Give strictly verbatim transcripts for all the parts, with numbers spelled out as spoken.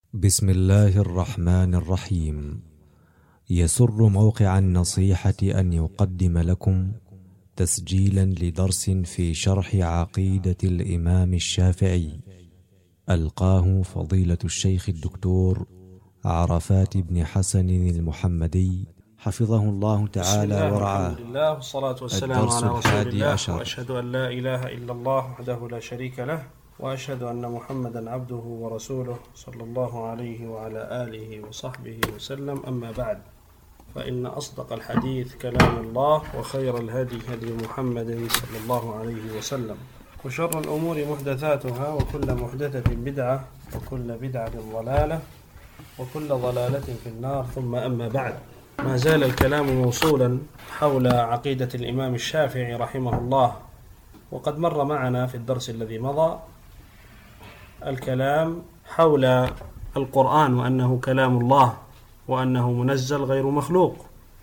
بسم الله الرحمن الرحيم. يسر موقع النصيحة أن يقدم لكم تسجيلا لدرس في شرح عقيدة الإمام الشافعي، ألقاه فضيلة الشيخ الدكتور عرفات بن حسن المحمدي حفظه الله تعالى ورعاه. الحمد لله والصلاة والسلام على رسول الله، وأشهد أن لا إله إلا الله وحده لا شريك له، وأشهد أن محمدا عبده ورسوله صلى الله عليه وعلى آله وصحبه وسلم. أما بعد، فإن أصدق الحديث كلام الله، وخير الهدي هدي محمد صلى الله عليه وسلم، وشر الأمور محدثاتها، وكل محدثة بدعة، وكل بدعة ضلالة، وكل ضلالة في النار. ثم أما بعد، ما زال الكلام موصولا حول عقيدة الإمام الشافعي رحمه الله، وقد مر معنا في الدرس الذي مضى الكلام حول القرآن، وأنه كلام الله، وأنه منزل غير مخلوق.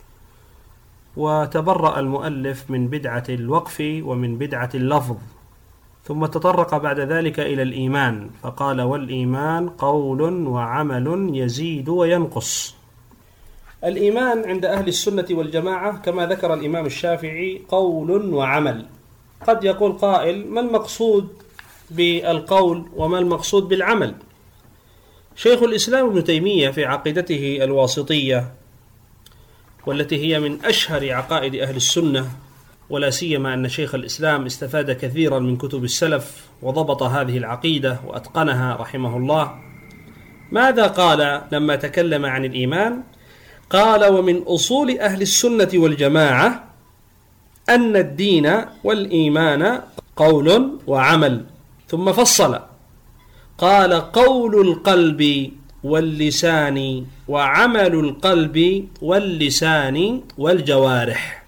وتبرأ المؤلف من بدعة الوقف ومن بدعة اللفظ، ثم تطرق بعد ذلك إلى الإيمان، فقال: والإيمان قول وعمل يزيد وينقص. الإيمان عند أهل السنة والجماعة كما ذكر الإمام الشافعي قول وعمل. قد يقول قائل: ما المقصود بالقول وما المقصود بالعمل؟ شيخ الإسلام ابن تيمية في عقيدته الواسطية، والتي هي من أشهر عقائد أهل السنة، ولا سيما أن شيخ الإسلام استفاد كثيرا من كتب السلف وضبط هذه العقيدة وأتقنها رحمه الله، ماذا قال لما تكلم عن الإيمان؟ قال: ومن أصول أهل السنة والجماعة أن الدين والإيمان قول وعمل. ثم فصل، قال: قول القلب واللسان، وعمل القلب واللسان والجوارح.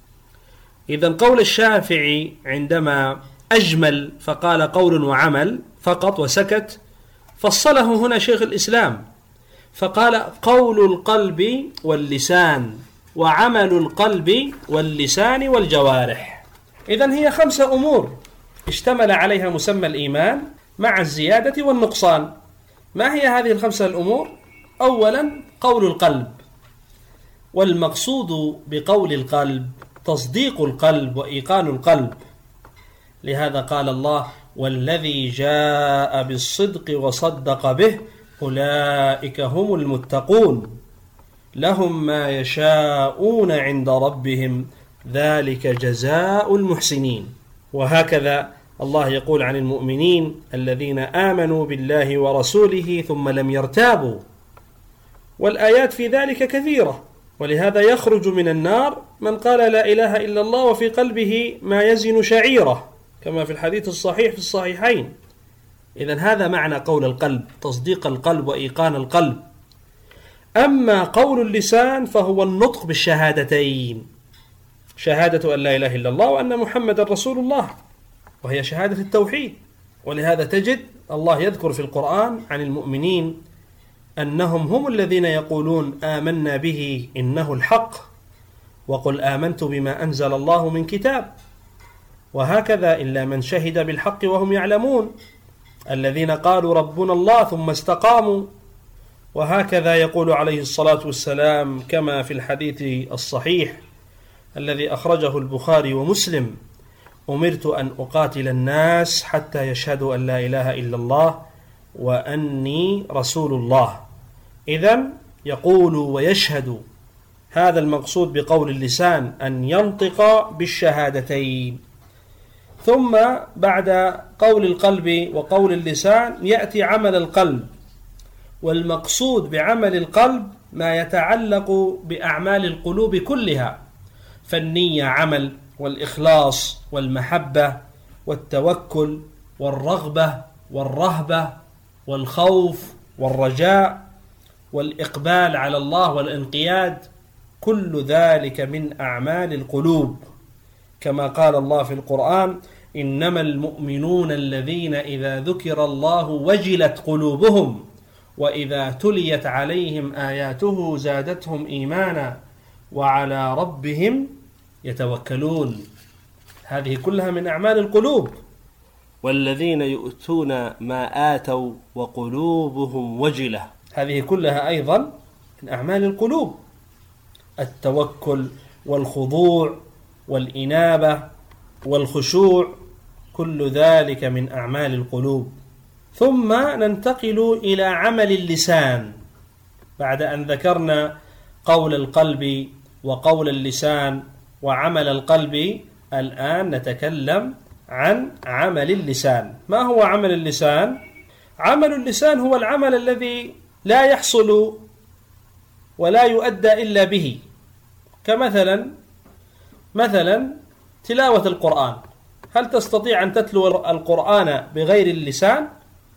إذن قول الشافعي عندما أجمل فقال قول وعمل فقط وسكت، فصله هنا شيخ الإسلام فقال: قول القلب واللسان، وعمل القلب واللسان والجوارح. إذن هي خمسة أمور اشتمل عليها مسمى الإيمان مع الزيادة والنقصان. ما هي هذه الخمسة الأمور؟ أولا، قول القلب، والمقصود بقول القلب تصديق القلب وإيقان القلب. لهذا قال الله: والذي جاء بالصدق وصدق به أولئك هم المتقون لهم ما يشاءون عند ربهم ذلك جزاء المحسنين. وهكذا الله يقول عن المؤمنين الذين آمنوا بالله ورسوله ثم لم يرتابوا، والآيات في ذلك كثيرة. ولهذا يخرج من النار من قال لا إله إلا الله وفي قلبه ما يزن شعيرة، كما في الحديث الصحيح في الصحيحين. إذن هذا معنى قول القلب، تصديق القلب وإيقان القلب. أما قول اللسان فهو النطق بالشهادتين، شهادة أن لا إله إلا الله وأن محمد رسول الله، وهي شهادة التوحيد. ولهذا تجد الله يذكر في القرآن عن المؤمنين أنهم هم الذين يقولون آمنا به إنه الحق، وقل آمنت بما أنزل الله من كتاب. وهكذا إلا من شهد بالحق وهم يعلمون، الذين قالوا ربنا الله ثم استقاموا. وهكذا يقول عليه الصلاة والسلام كما في الحديث الصحيح الذي أخرجه البخاري ومسلم: أمرت أن أقاتل الناس حتى يشهدوا أن لا إله إلا الله وأني رسول الله. إذن يقول ويشهد، هذا المقصود بقول اللسان، أن ينطق بالشهادتين. ثم بعد قول القلب وقول اللسان يأتي عمل القلب، والمقصود بعمل القلب ما يتعلق بأعمال القلوب كلها، فالنية عمل، والإخلاص والمحبة والتوكل والرغبة والرهبة والخوف والرجاء والإقبال على الله والانقياد، كل ذلك من أعمال القلوب. كما قال الله في القرآن: إنما المؤمنون الذين إذا ذكر الله وجلت قلوبهم وإذا تليت عليهم آياته زادتهم إيمانا وعلى ربهم يتوكلون. هذه كلها من أعمال القلوب. والذين يؤتون ما آتوا وقلوبهم وجلة، هذه كلها أيضا من أعمال القلوب، التوكل والخضوع والإنابة والخشوع، كل ذلك من أعمال القلوب. ثم ننتقل إلى عمل اللسان، بعد أن ذكرنا قول القلب وقول اللسان وعمل القلب، الآن نتكلم عن عمل اللسان. ما هو عمل اللسان؟ عمل اللسان هو العمل الذي لا يحصل ولا يؤدى إلا به، كمثلا مثلا تلاوة القرآن. هل تستطيع أن تتلو القرآن بغير اللسان؟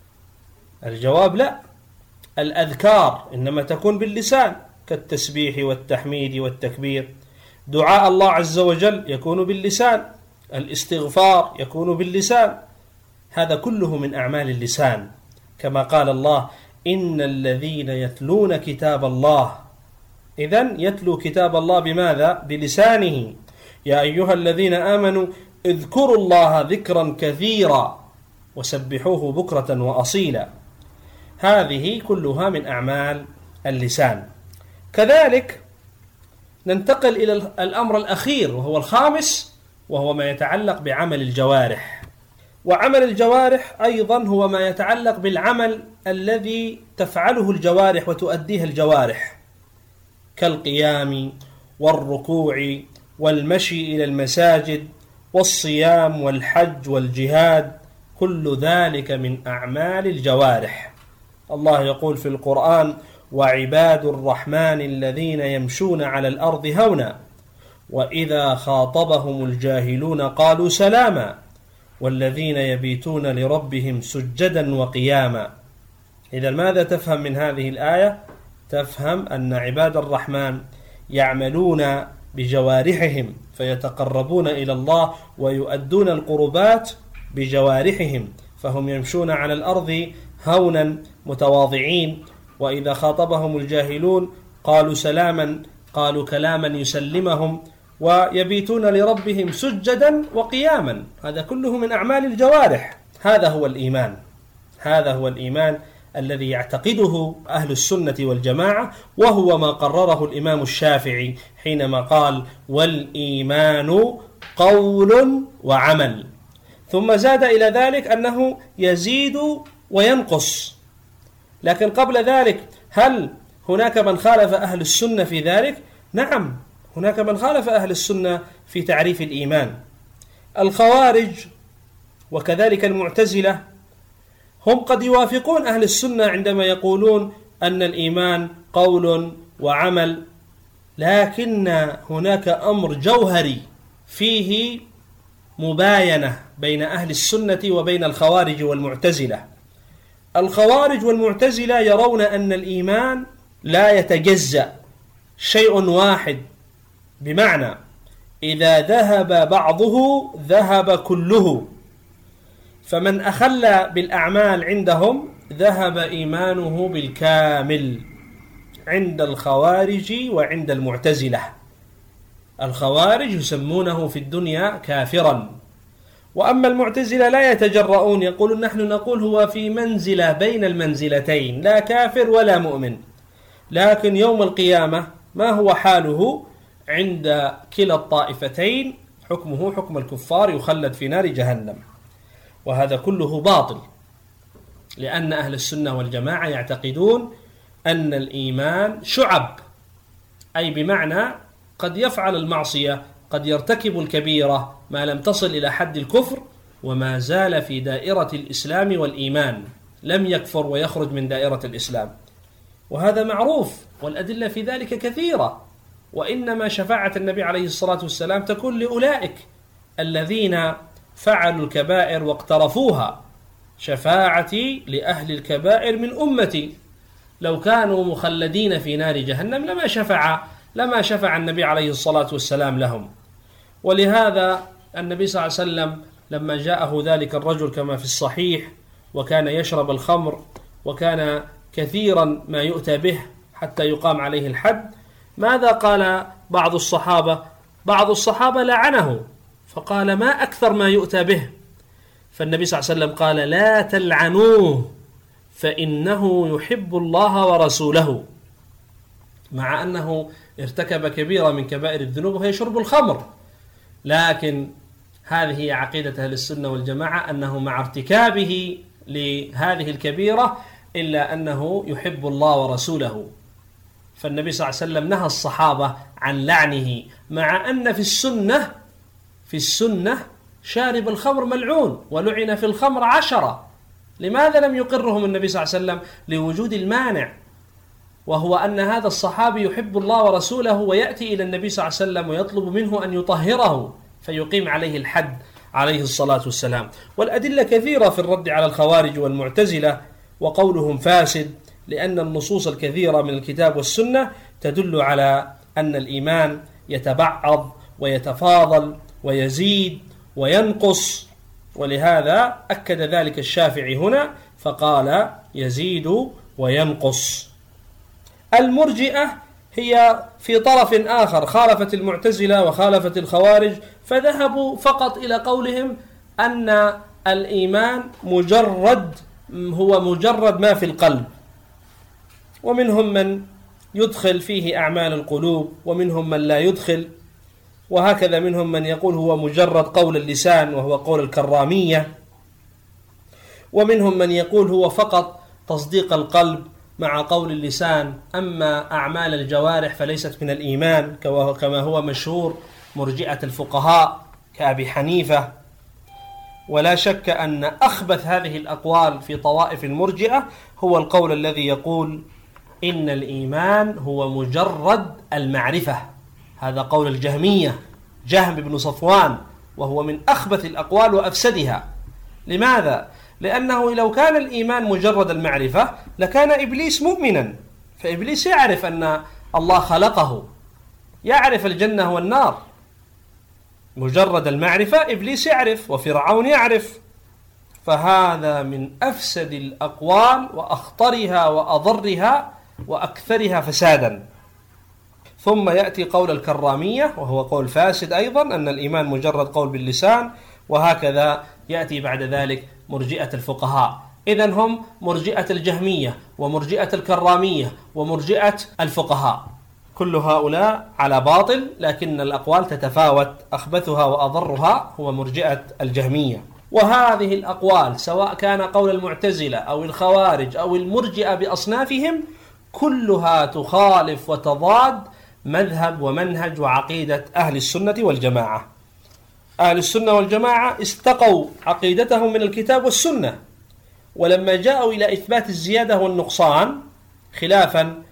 الجواب لا. الأذكار إنما تكون باللسان، كالتسبيح والتحميد والتكبير. دعاء الله عز وجل يكون باللسان، الاستغفار يكون باللسان. هذا كله من أعمال اللسان، كما قال الله: إن الذين يتلون كتاب الله. إذن يتلو كتاب الله بماذا؟ بلسانه. يا أيها الذين آمنوا اذكروا الله ذكرا كثيرا وسبحوه بكرة وأصيلا. هذه كلها من أعمال اللسان. كذلك ننتقل إلى الأمر الأخير وهو الخامس، وهو ما يتعلق بعمل الجوارح. وعمل الجوارح أيضا هو ما يتعلق بالعمل الذي تفعله الجوارح وتؤديه الجوارح، كالقيام والركوع والمشي إلى المساجد والصيام والحج والجهاد، كل ذلك من أعمال الجوارح. الله يقول في القرآن: وعباد الرحمن الذين يمشون على الأرض هونا وإذا خاطبهم الجاهلون قالوا سلاما والذين يبيتون لربهم سجدا وقياما. إذا ماذا تفهم من هذه الآية؟ تفهم أن عباد الرحمن يعملون بجوارحهم فيتقربون إلى الله ويؤدون القربات بجوارحهم، فهم يمشون على الأرض هونا متواضعين، وإذا خاطبهم الجاهلون قالوا سلاما، قالوا كلاما يسلمهم، ويبيتون لربهم سجدا وقياما. هذا كله من أعمال الجوارح. هذا هو الإيمان، هذا هو الإيمان الذي يعتقده أهل السنة والجماعة، وهو ما قرره الإمام الشافعي حينما قال: والإيمان قول وعمل. ثم زاد إلى ذلك أنه يزيد وينقص. لكن قبل ذلك هل هناك من خالف أهل السنة في ذلك؟ نعم، هناك من خالف أهل السنة في تعريف الإيمان. الخوارج وكذلك المعتزلة هم قد يوافقون أهل السنة عندما يقولون أن الإيمان قول وعمل، لكن هناك أمر جوهري فيه مباينة بين أهل السنة وبين الخوارج والمعتزلة. الخوارج والمعتزلة يرون أن الإيمان لا يتجزأ، شيء واحد، بمعنى إذا ذهب بعضه ذهب كله، فمن أخل بالأعمال عندهم ذهب إيمانه بالكامل. عند الخوارج وعند المعتزلة، الخوارج يسمونه في الدنيا كافرا، وأما المعتزلة لا يتجرؤون، يقولون نحن نقول هو في منزلة بين المنزلتين، لا كافر ولا مؤمن، لكن يوم القيامة ما هو حاله عند كلا الطائفتين؟ حكمه حكم الكفار، يخلد في نار جهنم. وهذا كله باطل، لأن أهل السنة والجماعة يعتقدون أن الإيمان شعب، أي بمعنى قد يفعل المعصية، قد يرتكب الكبيرة ما لم تصل إلى حد الكفر وما زال في دائرة الإسلام والإيمان، لم يكفر ويخرج من دائرة الإسلام. وهذا معروف، والأدلة في ذلك كثيرة. وإنما شفاعة النبي عليه الصلاة والسلام تكون لأولئك الذين فعلوا الكبائر واقترفوها. شفاعتي لأهل الكبائر من أمتي، لو كانوا مخلدين في نار جهنم لما شفع لما شفع النبي عليه الصلاة والسلام لهم. ولهذا النبي صلى الله عليه وسلم لما جاءه ذلك الرجل كما في الصحيح، وكان يشرب الخمر، وكان كثيرا ما يؤتى به حتى يقام عليه الحد، ماذا قال بعض الصحابة؟ بعض الصحابة لعنه، فقال: ما أكثر ما يؤتى به؟ فالنبي صلى الله عليه وسلم قال لا تلعنوه فإنه يحب الله ورسوله، مع أنه ارتكب كبيرة من كبائر الذنوب وهي شرب الخمر، لكن هذه هي عقيدة أهل السنة والجماعة، أنه مع ارتكابه لهذه الكبيرة إلا أنه يحب الله ورسوله. فالنبي صلى الله عليه وسلم نهى الصحابة عن لعنه، مع أن في السنة في السنة شارب الخمر ملعون ولعن في الخمر عشرة. لماذا لم يقرهم النبي صلى الله عليه وسلم؟ لوجود المانع، وهو أن هذا الصحابي يحب الله ورسوله ويأتي إلى النبي صلى الله عليه وسلم ويطلب منه أن يطهره فيقيم عليه الحد عليه الصلاة والسلام. والأدلة كثيرة في الرد على الخوارج والمعتزلة وقولهم فاسد، لأن النصوص الكثيرة من الكتاب والسنة تدل على أن الإيمان يتبعض ويتفاضل ويزيد وينقص، ولهذا أكد ذلك الشافعي هنا فقال يزيد وينقص. المرجئة هي في طرف آخر، خالفت المعتزلة وخالفت الخوارج، فذهبوا فقط إلى قولهم أن الإيمان مجرد هو مجرد ما في القلب، ومنهم من يدخل فيه أعمال القلوب ومنهم من لا يدخل، وهكذا منهم من يقول هو مجرد قول اللسان وهو قول الكرامية، ومنهم من يقول هو فقط تصديق القلب مع قول اللسان، أما أعمال الجوارح فليست من الإيمان كما هو مشهور مرجئة الفقهاء كأبي حنيفة. ولا شك أن أخبث هذه الأقوال في طوائف المرجئة هو القول الذي يقول إن الإيمان هو مجرد المعرفة. هذا قول الجهمية، جهم بن صفوان، وهو من أخبث الأقوال وأفسدها. لماذا؟ لأنه لو كان الإيمان مجرد المعرفة لكان إبليس مؤمنا، فإبليس يعرف أن الله خلقه، يعرف الجنة والنار، مجرد المعرفة إبليس يعرف وفرعون يعرف. فهذا من أفسد الأقوال وأخطرها وأضرها وأكثرها فسادا. ثم يأتي قول الكرامية وهو قول فاسد أيضا، أن الإيمان مجرد قول باللسان، وهكذا يأتي بعد ذلك مرجئة الفقهاء. إذن هم مرجئة الجهمية ومرجئة الكرامية ومرجئة الفقهاء، كل هؤلاء على باطل، لكن الأقوال تتفاوت، أخبثها وأضرها هو مرجئة الجهمية. وهذه الأقوال سواء كان قول المعتزلة أو الخوارج أو المرجئة بأصنافهم كلها تخالف وتضاد مذهب ومنهج وعقيدة أهل السنة والجماعة. أهل السنة والجماعة استقوا عقيدتهم من الكتاب والسنة، ولما جاءوا إلى إثبات الزيادة والنقصان خلافا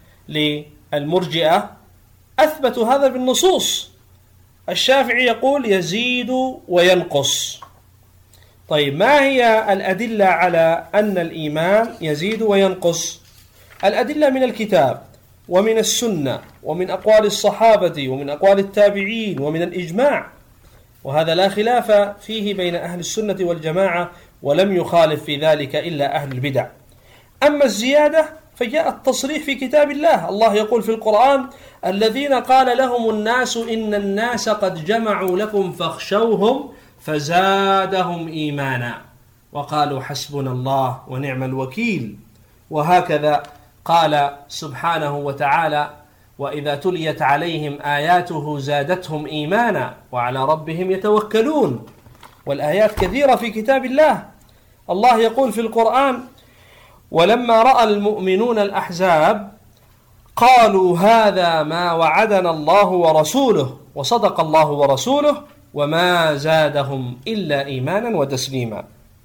للمرجئة أثبتوا هذا بالنصوص. الشافعي يقول يزيد وينقص. طيب ما هي الأدلة على أن الإيمان يزيد وينقص؟ الأدلة من الكتاب ومن السنة ومن أقوال الصحابة ومن أقوال التابعين ومن الإجماع، وهذا لا خلاف فيه بين أهل السنة والجماعة، ولم يخالف في ذلك إلا أهل البدع. أما الزيادة فجاء التصريح في كتاب الله، الله يقول في القرآن الذين قال لهم الناس إن الناس قد جمعوا لكم فاخشوهم فزادهم إيمانا وقالوا حسبنا الله ونعم الوكيل. وهكذا قال سبحانه وتعالى وإذا تليت عليهم آياته زادتهم إيمانا وعلى ربهم يتوكلون. والآيات كثيرة في كتاب الله. الله يقول في القرآن ولما رأى المؤمنون الأحزاب قالوا هذا ما وعدنا الله ورسوله وصدق الله ورسوله وما زادهم إلا إيمانا وتسليما.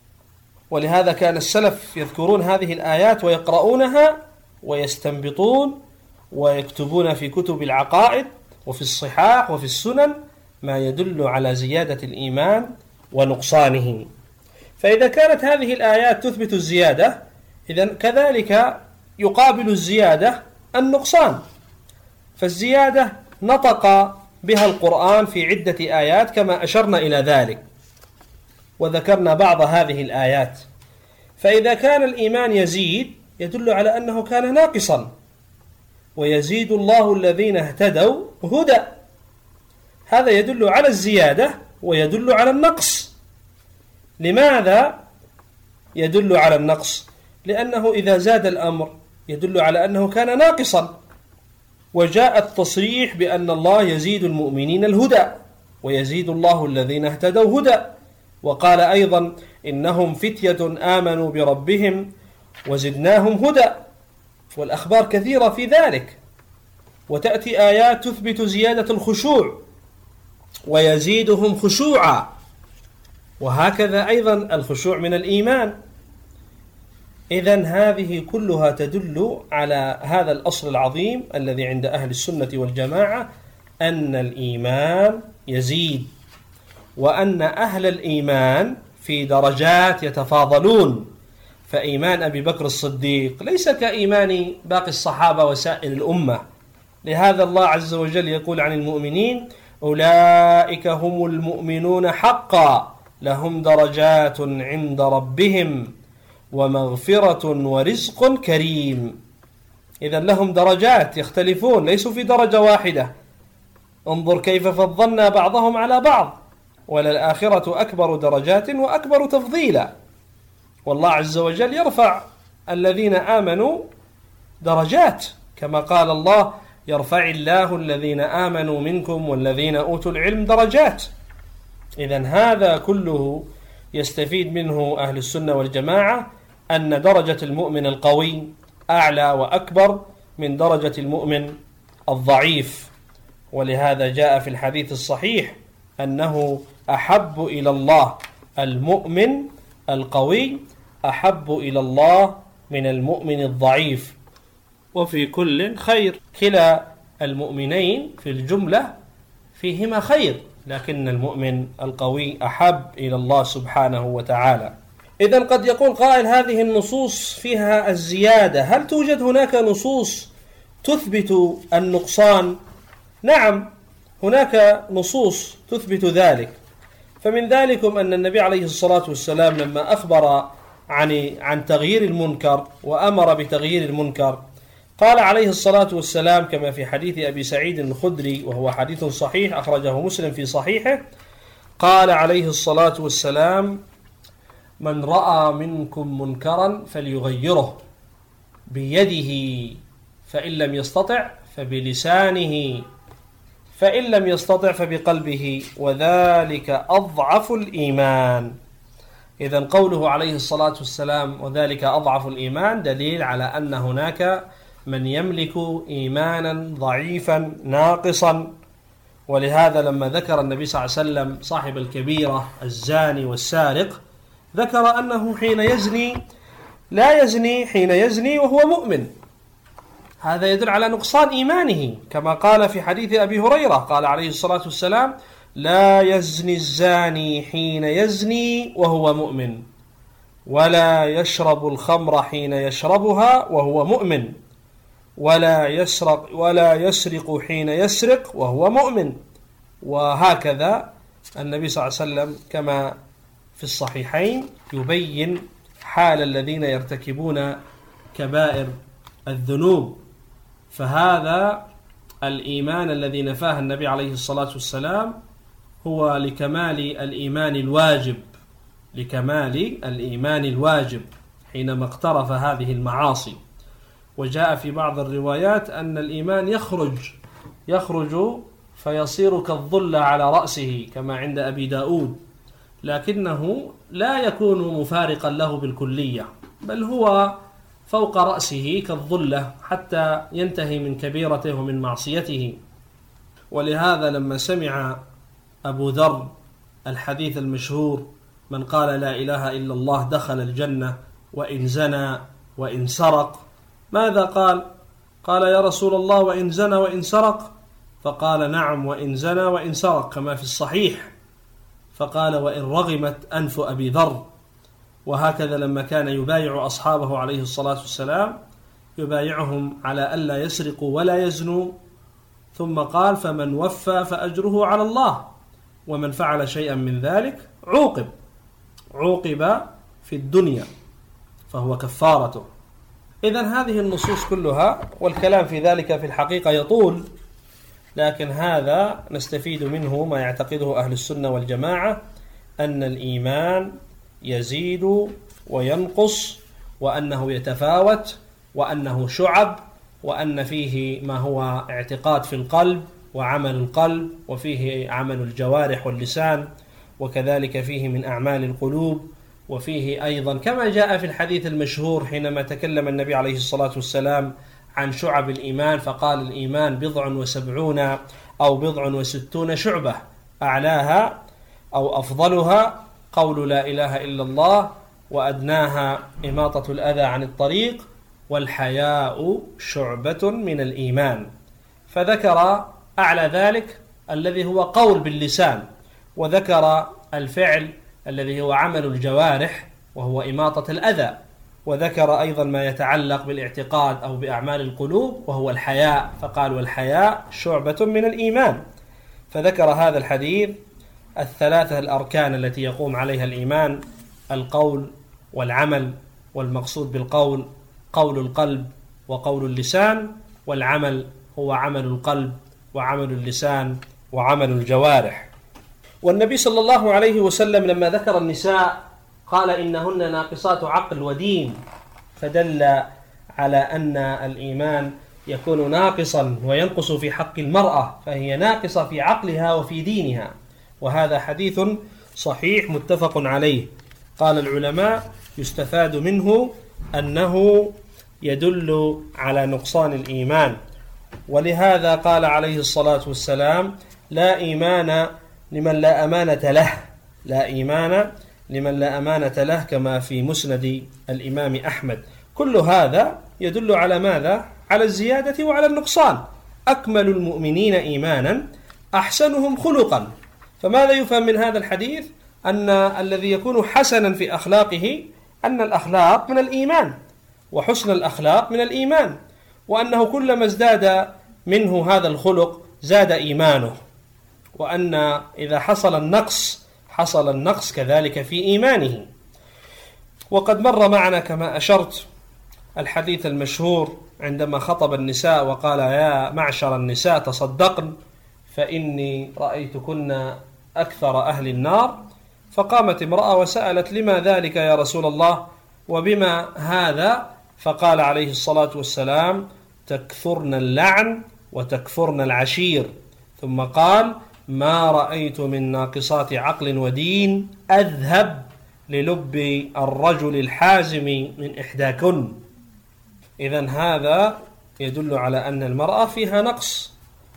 ولهذا كان السلف يذكرون هذه الآيات ويقرؤونها ويستنبطون ويكتبون في كتب العقائد وفي الصحاح وفي السنن ما يدل على زيادة الإيمان ونقصانه. فإذا كانت هذه الآيات تثبت الزيادة، إذن كذلك يقابل الزيادة النقصان. فالزيادة نطق بها القرآن في عدة آيات كما أشرنا إلى ذلك وذكرنا بعض هذه الآيات. فإذا كان الإيمان يزيد يدل على أنه كان ناقصا، ويزيد الله الذين اهتدوا هدى، هذا يدل على الزيادة ويدل على النقص. لماذا يدل على النقص؟ لأنه إذا زاد الأمر يدل على أنه كان ناقصا. وجاء التصريح بأن الله يزيد المؤمنين الهدى ويزيد الله الذين اهتدوا هدى، وقال أيضا إنهم فتية آمنوا بربهم وزدناهم هدى، والأخبار كثيرة في ذلك. وتأتي آيات تثبت زيادة الخشوع ويزيدهم خشوعا، وهكذا أيضا الخشوع من الإيمان. إذن هذه كلها تدل على هذا الأصل العظيم الذي عند أهل السنة والجماعة، أن الإيمان يزيد، وأن أهل الإيمان في درجات يتفاضلون. فإيمان أبي بكر الصديق ليس كإيمان باقي الصحابة وسائر الأمة. لهذا الله عز وجل يقول عن المؤمنين: أولئك هم المؤمنون حقا لهم درجات عند ربهم ومغفرة ورزق كريم. إذن لهم درجات يختلفون، ليسوا في درجة واحدة. انظر كيف فضلنا بعضهم على بعض، وللآخرة أكبر درجات وأكبر تفضيلا. والله عز وجل يرفع الذين آمنوا درجات، كما قال الله: يرفع الله الذين آمنوا منكم والذين أوتوا العلم درجات. إذن هذا كله يستفيد منه أهل السنة والجماعة أن درجة المؤمن القوي أعلى وأكبر من درجة المؤمن الضعيف. ولهذا جاء في الحديث الصحيح أنه أحب إلى الله المؤمن القوي أحب إلى الله من المؤمن الضعيف، وفي كل خير. كلا المؤمنين في الجملة فيهما خير، لكن المؤمن القوي أحب إلى الله سبحانه وتعالى. إذن قد يقول قائل: هذه النصوص فيها الزيادة، هل توجد هناك نصوص تثبت النقصان؟ نعم، هناك نصوص تثبت ذلك. فمن ذلكم أن النبي عليه الصلاة والسلام لما أخبر عن عن تغيير المنكر وأمر بتغيير المنكر، قال عليه الصلاة والسلام كما في حديث أبي سعيد الخدري، وهو حديث صحيح أخرجه مسلم في صحيحه، قال عليه الصلاة والسلام: من رأى منكم منكرا فليغيره بيده، فإن لم يستطع فبلسانه، فإن لم يستطع فبقلبه، وذلك أضعف الإيمان. إذن قوله عليه الصلاة والسلام وذلك أضعف الإيمان دليل على أن هناك من يملك إيمانا ضعيفا ناقصا. ولهذا لما ذكر النبي صلى الله عليه وسلم صاحب الكبيرة الزاني والسارق، ذكر أنه حين يزني لا يزني حين يزني وهو مؤمن. هذا يدل على نقصان إيمانه، كما قال في حديث أبي هريرة، قال عليه الصلاة والسلام: لا يزني الزاني حين يزني وهو مؤمن، ولا يشرب الخمر حين يشربها وهو مؤمن، ولا يسرق ولا يسرق حين يسرق وهو مؤمن. وهكذا النبي صلى الله عليه وسلم كما في الصحيحين يبين حال الذين يرتكبون كبائر الذنوب. فهذا الإيمان الذي نفاه النبي عليه الصلاة والسلام هو لكمال الإيمان الواجب، لكمال الإيمان الواجب حينما اقترف هذه المعاصي. وجاء في بعض الروايات أن الإيمان يخرج يخرج فيصير كالظل على رأسه كما عند أبي داود، لكنه لا يكون مفارقا له بالكلية، بل هو فوق رأسه كالظلة حتى ينتهي من كبيرته ومن معصيته. ولهذا لما سمع أبو ذر الحديث المشهور: من قال لا إله إلا الله دخل الجنة وإن زنى وإن سرق، ماذا قال؟ قال: يا رسول الله وإن زنى وإن سرق؟ فقال: نعم، وإن زنى وإن سرق، كما في الصحيح. فقال: وإن رغمت أنف أبي ذر. وهكذا لما كان يبايع أصحابه عليه الصلاة والسلام يبايعهم على ألا يسرقوا ولا يزنوا، ثم قال: فمن وفى فأجره على الله، ومن فعل شيئا من ذلك عوقب عوقب في الدنيا فهو كفارته. إذن هذه النصوص كلها، والكلام في ذلك في الحقيقة يطول، لكن هذا نستفيد منه ما يعتقده أهل السنة والجماعة، أن الإيمان يزيد وينقص، وأنه يتفاوت، وأنه شعب، وأن فيه ما هو اعتقاد في القلب وعمل القلب، وفيه عمل الجوارح واللسان، وكذلك فيه من أعمال القلوب، وفيه أيضا كما جاء في الحديث المشهور حينما تكلم النبي عليه الصلاة والسلام عن شعب الإيمان فقال: الإيمان بضع وسبعون أو بضع وستون شعبة، أعلاها أو أفضلها قول لا إله إلا الله، وأدناها إماطة الأذى عن الطريق، والحياء شعبة من الإيمان. فذكر أعلى ذلك الذي هو قول باللسان، وذكر الفعل الذي هو عمل الجوارح وهو إماطة الأذى، وذكر أيضا ما يتعلق بالاعتقاد أو بأعمال القلوب وهو الحياء، فقال: والحياء شعبة من الإيمان. فذكر هذا الحديث الثلاثة الأركان التي يقوم عليها الإيمان: القول والعمل، والمقصود بالقول قول القلب وقول اللسان، والعمل هو عمل القلب وعمل اللسان وعمل الجوارح. والنبي صلى الله عليه وسلم لما ذكر النساء قال: إنهن ناقصات عقل ودين، فدل على أن الإيمان يكون ناقصا وينقص في حق المرأة، فهي ناقصة في عقلها وفي دينها، وهذا حديث صحيح متفق عليه. قال العلماء: يستفاد منه أنه يدل على نقصان الإيمان، ولهذا قال عليه الصلاة والسلام: لا إيمان لمن لا أمانة له، لا إيمان لمن لا أمانة له، كما في مسند الإمام أحمد. كل هذا يدل على ماذا؟ على الزيادة وعلى النقصان. أكمل المؤمنين إيمانا أحسنهم خلقا. فماذا يفهم من هذا الحديث؟ أن الذي يكون حسنا في أخلاقه أن الأخلاق من الإيمان، وحسن الأخلاق من الإيمان، وأنه كلما ازداد منه هذا الخلق زاد إيمانه، وأن إذا حصل النقص حصل النقص كذلك في إيمانه. وقد مر معنا كما أشرت الحديث المشهور عندما خطب النساء وقال: يا معشر النساء تصدقن فإني رأيتكن أكثر أهل النار. فقامت امرأة وسألت: لما ذلك يا رسول الله، وبما هذا؟ فقال عليه الصلاة والسلام: تكثرن اللعن وتكفرن العشير. ثم قال: ما رأيت من ناقصات عقل ودين أذهب للب الرجل الحازم من إحداكن. إذن هذا يدل على أن المرأة فيها نقص،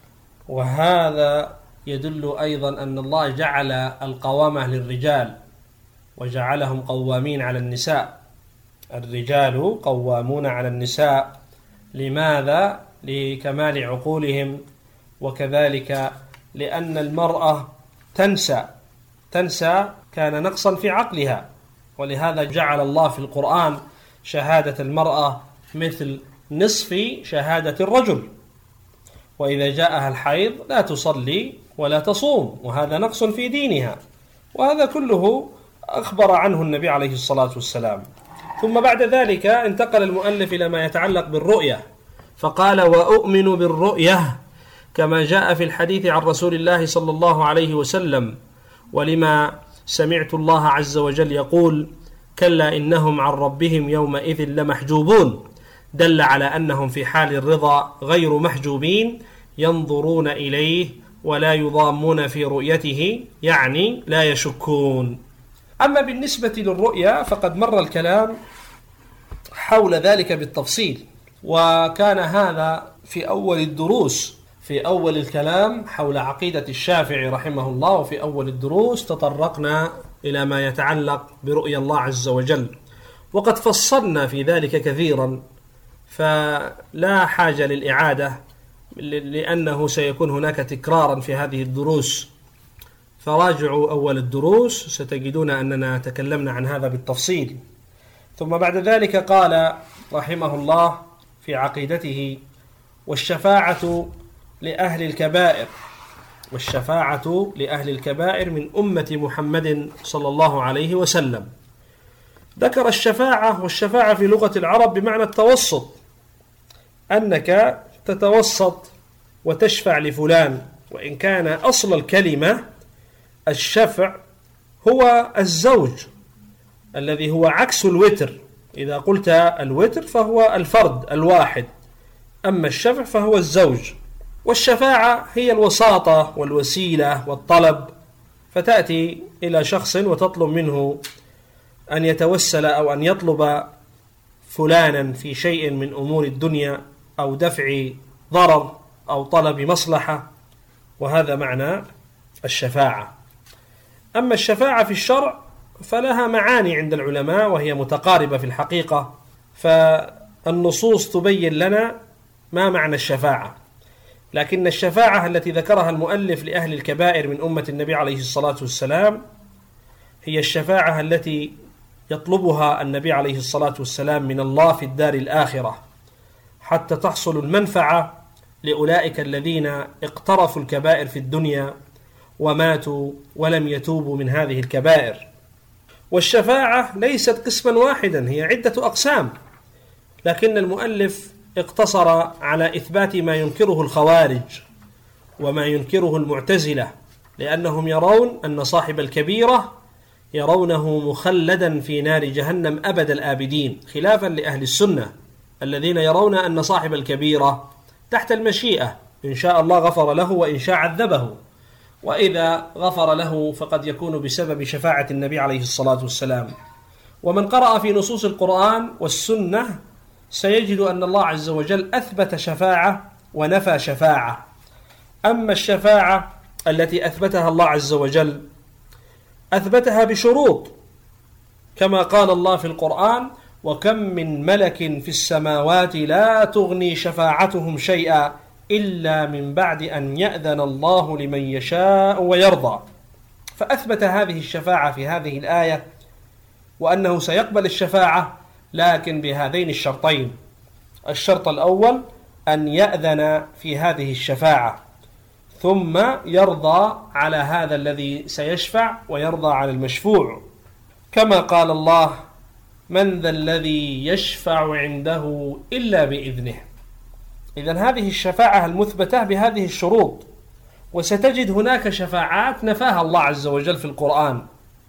وهذا يدل أيضا أن الله جعل القوامة للرجال وجعلهم قوامين على النساء. الرجال قوامون على النساء. لماذا؟ لكمال عقولهم، وكذلك لأن المرأة تنسى تنسى كان نقصا في عقلها، ولهذا جعل الله في القرآن شهادة المرأة مثل نصف شهادة الرجل، وإذا جاءها الحيض لا تصلي ولا تصوم، وهذا نقص في دينها، وهذا كله أخبر عنه النبي عليه الصلاة والسلام. ثم بعد ذلك انتقل المؤلف إلى ما يتعلق بالرؤية، فقال: وأؤمن بالرؤية كما جاء في الحديث عن رسول الله صلى الله عليه وسلم، ولما سمعت الله عز وجل يقول: كلا إنهم عن ربهم يومئذ لمحجوبون، دل على أنهم في حال الرضا غير محجوبين، ينظرون إليه ولا يضامون في رؤيته، يعني لا يشكون. أما بالنسبة للرؤيا فقد مر الكلام حول ذلك بالتفصيل، وكان هذا في أول الدروس، في أول الكلام حول عقيدة الشافعي رحمه الله، وفي أول الدروس تطرقنا إلى ما يتعلق برؤيا الله عز وجل، وقد فصلنا في ذلك كثيرا، فلا حاجة للإعادة لأنه سيكون هناك تكرارا في هذه الدروس، فراجعوا أول الدروس ستجدون أننا تكلمنا عن هذا بالتفصيل. ثم بعد ذلك قال رحمه الله في عقيدته: والشفاعة لأهل الكبائر، والشفاعة لأهل الكبائر من أمة محمد صلى الله عليه وسلم. ذكر الشفاعة، والشفاعة في لغة العرب بمعنى التوسط، أنك تتوسط وتشفع لفلان، وإن كان أصل الكلمة الشفع هو الزوج، الذي هو عكس الوتر. إذا قلت الوتر فهو الفرد الواحد، أما الشفع فهو الزوج. والشفاعة هي الوساطة والوسيلة والطلب، فتأتي إلى شخص وتطلب منه أن يتوسل أو أن يطلب فلانا في شيء من أمور الدنيا أو دفع ضرر أو طلب مصلحة، وهذا معنى الشفاعة. أما الشفاعة في الشرع فلها معاني عند العلماء وهي متقاربة في الحقيقة، فالنصوص تبين لنا ما معنى الشفاعة، لكن الشفاعة التي ذكرها المؤلف لأهل الكبائر من أمة النبي عليه الصلاة والسلام هي الشفاعة التي يطلبها النبي عليه الصلاة والسلام من الله في الدار الآخرة حتى تحصل المنفعة لأولئك الذين اقترفوا الكبائر في الدنيا وماتوا ولم يتوبوا من هذه الكبائر. والشفاعة ليست قسما واحدا، هي عدة أقسام، لكن المؤلف اقتصر على إثبات ما ينكره الخوارج وما ينكره المعتزلة، لأنهم يرون أن صاحب الكبيرة يرونه مخلدا في نار جهنم أبد الآبدين، خلافا لأهل السنة الذين يرون أن صاحب الكبيرة تحت المشيئة، إن شاء الله غفر له وإن شاء عذبه، وإذا غفر له فقد يكون بسبب شفاعة النبي عليه الصلاة والسلام. ومن قرأ في نصوص القرآن والسنة سيجد أن الله عز وجل أثبت شفاعة ونفى شفاعة. أما الشفاعة التي أثبتها الله عز وجل أثبتها بشروط، كما قال الله في القرآن: وكم من ملك في السماوات لا تغني شفاعتهم شيئا إلا من بعد أن يأذن الله لمن يشاء ويرضى. فأثبت هذه الشفاعة في هذه الآية، وأنه سيقبل الشفاعة لكن بهذين الشرطين: الشرط الأول أن يأذن في هذه الشفاعة، ثم يرضى على هذا الذي سيشفع ويرضى على المشفوع، كما قال الله: من ذا الذي يشفع عنده إلا بإذنه. إذن هذه الشفاعة المثبتة بهذه الشروط. وستجد هناك شفاعات نفاها الله عز وجل في القرآن،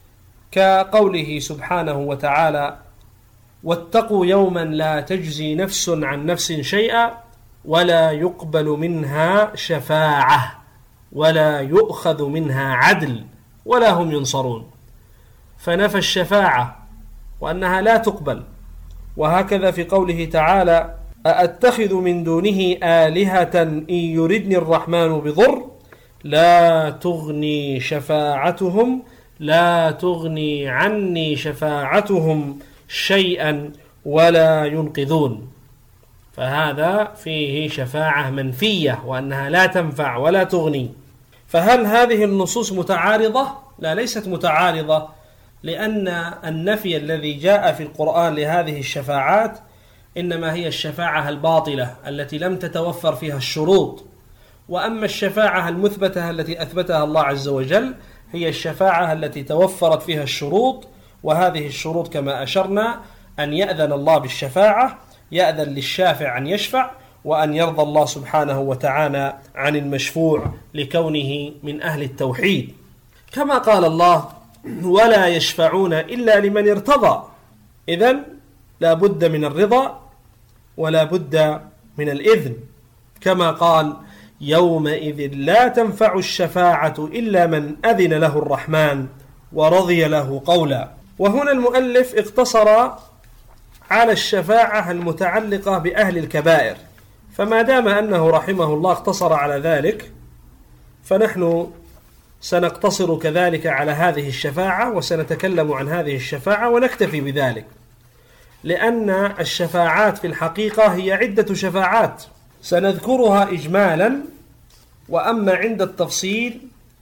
كقوله سبحانه وتعالى: واتقوا يوما لا تجزي نفس عن نفس شيئا ولا يقبل منها شفاعة ولا يؤخذ منها عدل ولا هم ينصرون. فنفى الشفاعة وأنها لا تقبل. وهكذا في قوله تعالى: أأتخذ من دونه آلهة إن يردني الرحمن بضر لا تغني شفاعتهم لا تغني عني شفاعتهم شيئا ولا ينقذون. فهذا فيه شفاعة منفية وأنها لا تنفع ولا تغني. فهل هذه النصوص متعارضة؟ لا، ليست متعارضة، لأن النفي الذي جاء في القرآن لهذه الشفاعات إنما هي الشفاعة الباطلة التي لم تتوفر فيها الشروط. وأما الشفاعة المثبتة التي أثبتها الله عز وجل هي الشفاعة التي توفرت فيها الشروط، وهذه الشروط كما أشرنا: أن يأذن الله بالشفاعة، يأذن للشافع أن يشفع، وأن يرضى الله سبحانه وتعالى عن المشفوع لكونه من أهل التوحيد، كما قال الله: ولا يشفعون إلا لمن ارتضى. إذن لا بد من الرضا ولا بد من الإذن، كما قال: يومئذ لا تنفع الشفاعة إلا من أذن له الرحمن ورضي له قولا. وهنا المؤلف اقتصر على الشفاعة المتعلقة بأهل الكبائر، فما دام أنه رحمه الله اقتصر على ذلك فنحن سنقتصر كذلك على هذه الشفاعة وسنتكلم عن هذه الشفاعة ونكتفي بذلك، لأن الشفاعات في الحقيقة هي عدة شفاعات سنذكرها إجمالا، وأما عند التفصيل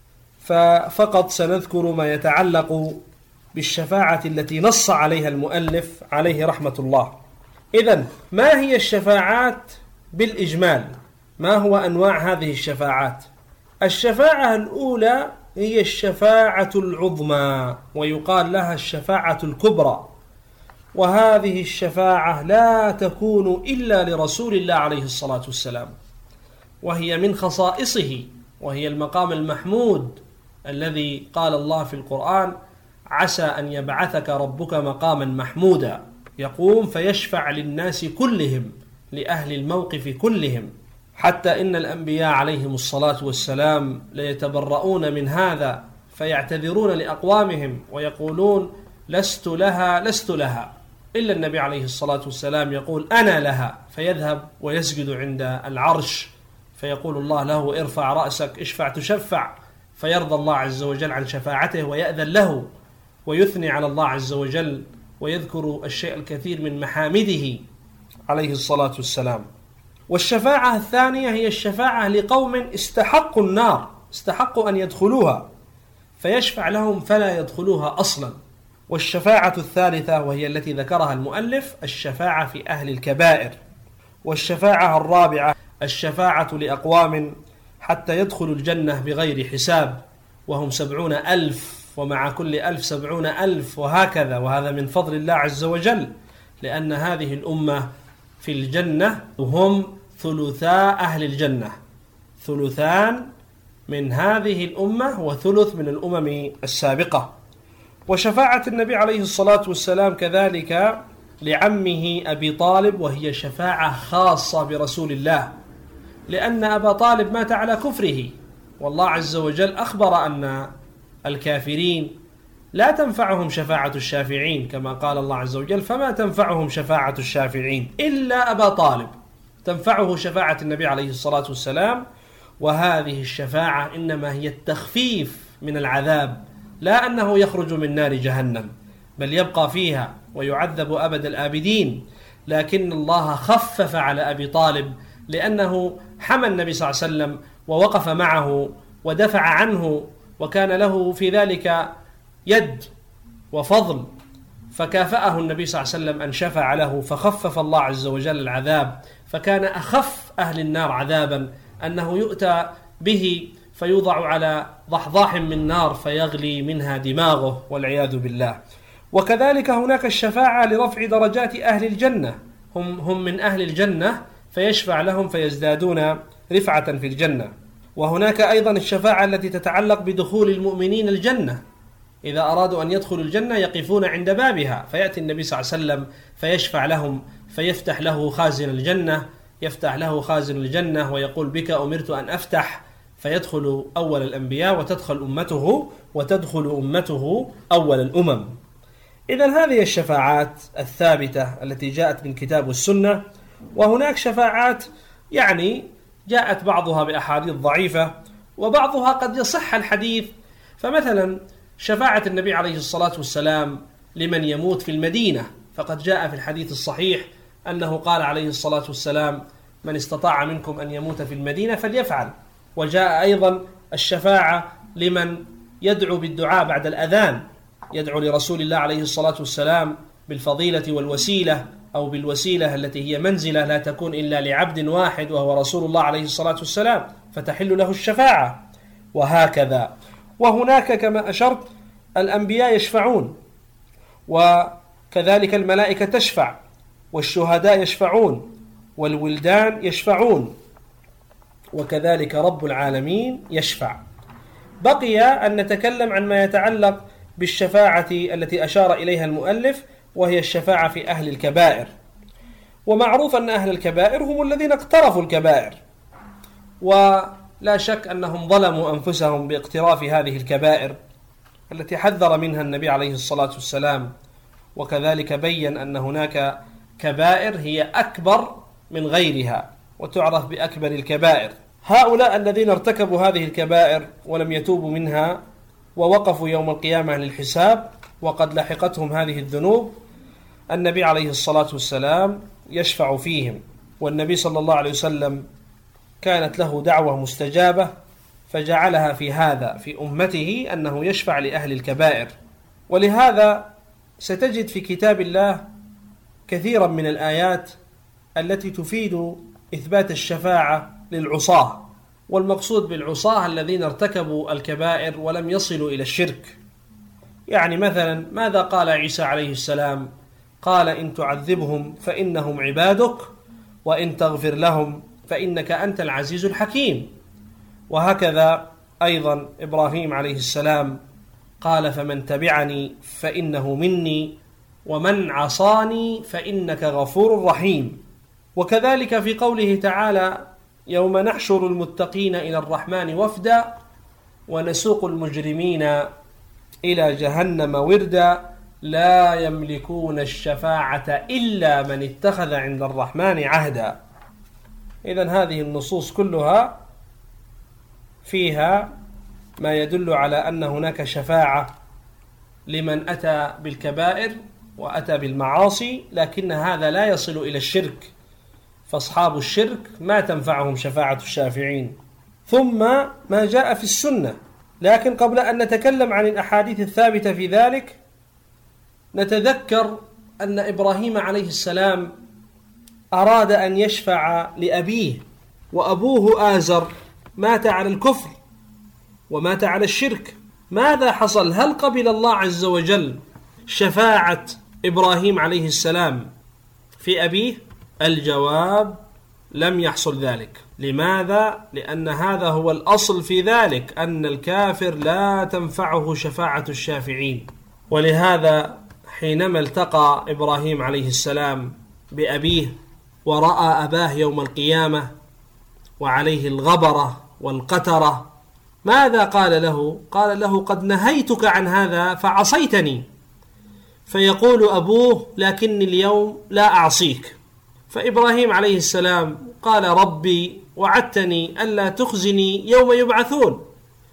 ففقط سنذكر ما يتعلق بالشفاعة التي نص عليها المؤلف عليه رحمة الله. إذن ما هي الشفاعات بالإجمال؟ ما هو أنواع هذه الشفاعات؟ الشفاعة الأولى هي الشفاعة العظمى، ويقال لها الشفاعة الكبرى، وهذه الشفاعة لا تكون إلا لرسول الله عليه الصلاة والسلام، وهي من خصائصه، وهي المقام المحمود الذي قال الله في القرآن: عسى أن يبعثك ربك مقاما محمودا، يقوم فيشفع للناس كلهم، لأهل الموقف كلهم، حتى إن الأنبياء عليهم الصلاة والسلام ليتبرؤون من هذا فيعتذرون لأقوامهم ويقولون لست لها لست لها، إلا النبي عليه الصلاة والسلام يقول أنا لها، فيذهب ويسجد عند العرش فيقول الله له ارفع رأسك اشفع تشفع، فيرضى الله عز وجل عن شفاعته ويأذن له ويثني على الله عز وجل ويذكر الشيء الكثير من محامده عليه الصلاة والسلام. والشفاعة الثانية هي الشفاعة لقوم استحقوا النار، استحقوا أن يدخلوها، فيشفع لهم فلا يدخلوها أصلا. والشفاعة الثالثة وهي التي ذكرها المؤلف الشفاعة في أهل الكبائر. والشفاعة الرابعة الشفاعة لأقوام حتى يدخلوا الجنة بغير حساب، وهم سبعون ألف، ومع كل ألف سبعون ألف، وهكذا، وهذا من فضل الله عز وجل، لأن هذه الأمة في الجنة هم ثلثا أهل الجنة، ثلثان من هذه الأمة وثلث من الأمم السابقة. وشفاعة النبي عليه الصلاة والسلام كذلك لعمه أبي طالب، وهي شفاعة خاصة برسول الله، لأن أبا طالب مات على كفره، والله عز وجل أخبر أن الكافرين لا تنفعهم شفاعة الشافعين، كما قال الله عز وجل فما تنفعهم شفاعة الشافعين إلا أبا طالب، تنفعه شفاعة النبي عليه الصلاة والسلام. وهذه الشفاعة إنما هي التخفيف من العذاب، لا أنه يخرج من نار جهنم، بل يبقى فيها ويعذب أبد الآبدين، لكن الله خفف على أبي طالب لأنه حمى النبي صلى الله عليه وسلم ووقف معه ودفع عنه، وكان له في ذلك يد وفضل، فكافأه النبي صلى الله عليه وسلم أن شفع له، فخفف الله عز وجل العذاب، فكان أخف أهل النار عذابا أنه يؤتى به فيوضع على ضحضاح من نار فيغلي منها دماغه والعياذ بالله. وكذلك هناك الشفاعة لرفع درجات أهل الجنة، هم, هم من أهل الجنة فيشفع لهم فيزدادون رفعة في الجنة. وهناك أيضا الشفاعة التي تتعلق بدخول المؤمنين الجنة، إذا أرادوا أن يدخلوا الجنة يقفون عند بابها، فيأتي النبي صلى الله عليه وسلم فيشفع لهم، فيفتح له خازن الجنة، يفتح له خازن الجنة ويقول بك أمرت أن أفتح، فيدخل أول الأنبياء وتدخل أمته وتدخل أمته أول الأمم. إذن هذه الشفاعات الثابتة التي جاءت من كتاب والسنة. وهناك شفاعات يعني جاءت بعضها بأحاديث ضعيفة وبعضها قد يصح الحديث، فمثلا شفاعة النبي عليه الصلاة والسلام لمن يموت في المدينة، فقد جاء في الحديث الصحيح أنه قال عليه الصلاة والسلام من استطاع منكم أن يموت في المدينة فليفعل. وجاء أيضا الشفاعة لمن يدعو بالدعاء بعد الأذان، يدعو لرسول الله عليه الصلاة والسلام بالفضيلة والوسيلة، أو بالوسيلة التي هي منزلة لا تكون إلا لعبد واحد وهو رسول الله عليه الصلاة والسلام، فتحل له الشفاعة، وهكذا. وهناك كما أشرت الأنبياء يشفعون، وكذلك الملائكة تشفع، والشهداء يشفعون، والولدان يشفعون، وكذلك رب العالمين يشفع. بقي أن نتكلم عن ما يتعلق بالشفاعة التي أشار إليها المؤلف، وهي الشفاعة في أهل الكبائر. ومعروف أن أهل الكبائر هم الذين اقترفوا الكبائر، ولا شك أنهم ظلموا أنفسهم باقتراف هذه الكبائر التي حذر منها النبي عليه الصلاة والسلام، وكذلك بيّن أن هناك كبائر هي أكبر من غيرها وتعرف بأكبر الكبائر. هؤلاء الذين ارتكبوا هذه الكبائر ولم يتوبوا منها ووقفوا يوم القيامة للحساب وقد لحقتهم هذه الذنوب، النبي عليه الصلاة والسلام يشفع فيهم. والنبي صلى الله عليه وسلم كانت له دعوة مستجابة فجعلها في هذا في أمته أنه يشفع لأهل الكبائر. ولهذا ستجد في كتاب الله كثيرا من الآيات التي تفيد إثبات الشفاعة للعصاة، والمقصود بالعصاة الذين ارتكبوا الكبائر ولم يصلوا إلى الشرك. يعني مثلا ماذا قال عيسى عليه السلام؟ قال إن تعذبهم فإنهم عبادك وإن تغفر لهم فإنك أنت العزيز الحكيم. وهكذا أيضا إبراهيم عليه السلام قال فمن تبعني فإنه مني ومن عصاني فإنك غفور رحيم. وكذلك في قوله تعالى يوم نحشر المتقين إلى الرحمن وفدا ونسوق المجرمين إلى جهنم وردا لا يملكون الشفاعة إلا من اتخذ عند الرحمن عهدا. إذن هذه النصوص كلها فيها ما يدل على أن هناك شفاعة لمن أتى بالكبائر وأتى بالمعاصي، لكن هذا لا يصل إلى الشرك، فأصحاب الشرك ما تنفعهم شفاعة الشافعين. ثم ما جاء في السنة. لكن قبل أن نتكلم عن الأحاديث الثابتة في ذلك نتذكر أن إبراهيم عليه السلام أراد أن يشفع لأبيه، وأبوه آزر مات على الكفر ومات على الشرك. ماذا حصل؟ هل قبل الله عز وجل شفاعة إبراهيم عليه السلام في أبيه؟ الجواب لم يحصل ذلك. لماذا؟ لأن هذا هو الأصل في ذلك، أن الكافر لا تنفعه شفاعة الشافعين. ولهذا حينما التقى إبراهيم عليه السلام بأبيه ورأى أباه يوم القيامة وعليه الغبرة والقترة، ماذا قال له؟ قال له قد نهيتك عن هذا فعصيتني. فيقول أبوه لكني اليوم لا أعصيك. فإبراهيم عليه السلام قال ربي وعدتني ألا تخزني يوم يبعثون،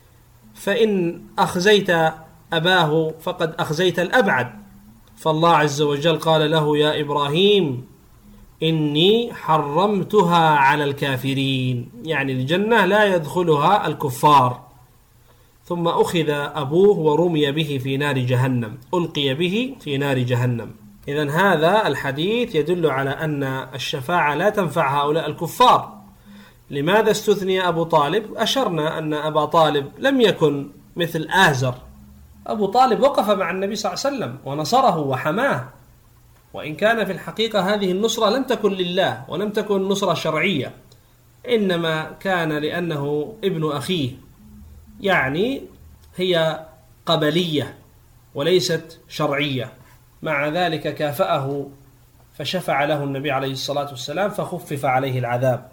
فإن أخزيت أباه فقد أخزيت الأبعد. فالله عز وجل قال له يا إبراهيم إني حرمتها على الكافرين، يعني الجنة لا يدخلها الكفار. ثم أخذ أبوه ورمي به في نار جهنم، ألقي به في نار جهنم. إذن هذا الحديث يدل على أن الشفاعة لا تنفع هؤلاء الكفار. لماذا استثني أبو طالب؟ أشرنا أن أبا طالب لم يكن مثل آزر. أبو طالب وقف مع النبي صلى الله عليه وسلم ونصره وحماه، وإن كان في الحقيقة هذه النصرة لم تكن لله ولم تكن نصرة شرعية، إنما كان لأنه ابن أخيه، يعني هي قبلية وليست شرعية. مع ذلك كافأه فشفع له النبي عليه الصلاة والسلام فخفف عليه العذاب.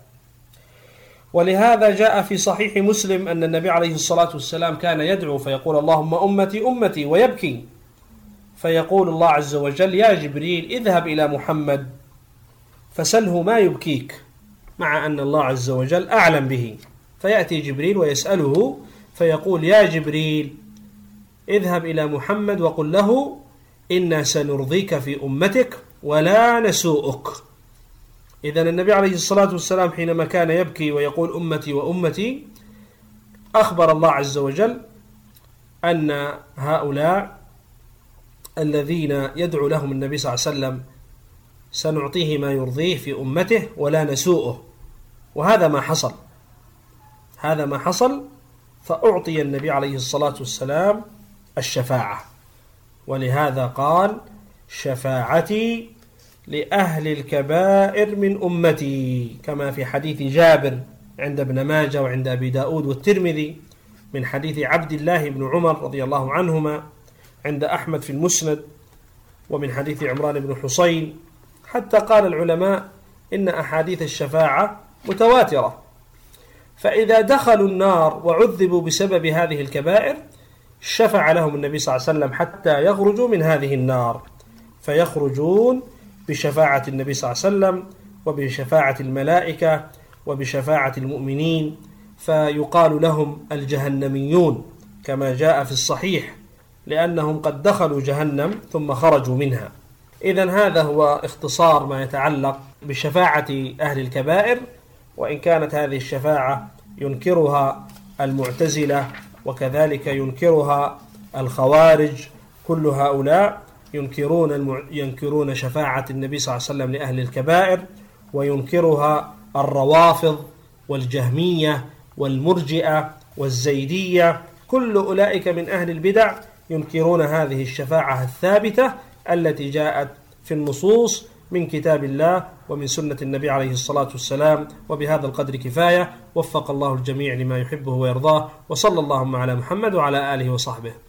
ولهذا جاء في صحيح مسلم أن النبي عليه الصلاة والسلام كان يدعو فيقول اللهم أمتي أمتي ويبكي، فيقول الله عز وجل يا جبريل اذهب إلى محمد فسله ما يبكيك، مع أن الله عز وجل أعلم به. فيأتي جبريل ويسأله فيقول يا جبريل اذهب إلى محمد وقل له إنا سنرضيك في أمتك ولا نسوءك. إذن النبي عليه الصلاة والسلام حينما كان يبكي ويقول أمتي وأمتي، أخبر الله عز وجل أن هؤلاء الذين يدعو لهم النبي صلى الله عليه وسلم سنعطيه ما يرضيه في أمته ولا نسوءه. وهذا ما حصل، هذا ما حصل، فأعطي النبي عليه الصلاة والسلام الشفاعة. ولهذا قال شفاعتي لأهل الكبائر من أمتي، كما في حديث جابر عند ابن ماجه وعند أبي داود والترمذي من حديث عبد الله بن عمر رضي الله عنهما، عند أحمد في المسند، ومن حديث عمران بن حسين. حتى قال العلماء إن أحاديث الشفاعة متواترة، فإذا دخلوا النار وعذبوا بسبب هذه الكبائر شفع لهم النبي صلى الله عليه وسلم حتى يخرجوا من هذه النار، فيخرجون بشفاعة النبي صلى الله عليه وسلم وبشفاعة الملائكة وبشفاعة المؤمنين، فيقال لهم الجهنميون كما جاء في الصحيح، لأنهم قد دخلوا جهنم ثم خرجوا منها. إذن هذا هو اختصار ما يتعلق بشفاعة أهل الكبائر، وإن كانت هذه الشفاعة ينكرها المعتزلة وكذلك ينكرها الخوارج، كل هؤلاء ينكرون الم... ينكرون شفاعة النبي صلى الله عليه وسلم لأهل الكبائر، وينكرها الروافض والجهمية والمرجئة والزيدية، كل أولئك من أهل البدع ينكرون هذه الشفاعة الثابتة التي جاءت في النصوص من كتاب الله ومن سنة النبي عليه الصلاة والسلام. وبهذا القدر كفاية، وفق الله الجميع لما يحبه ويرضاه، وصلى اللهم على محمد وعلى آله وصحبه.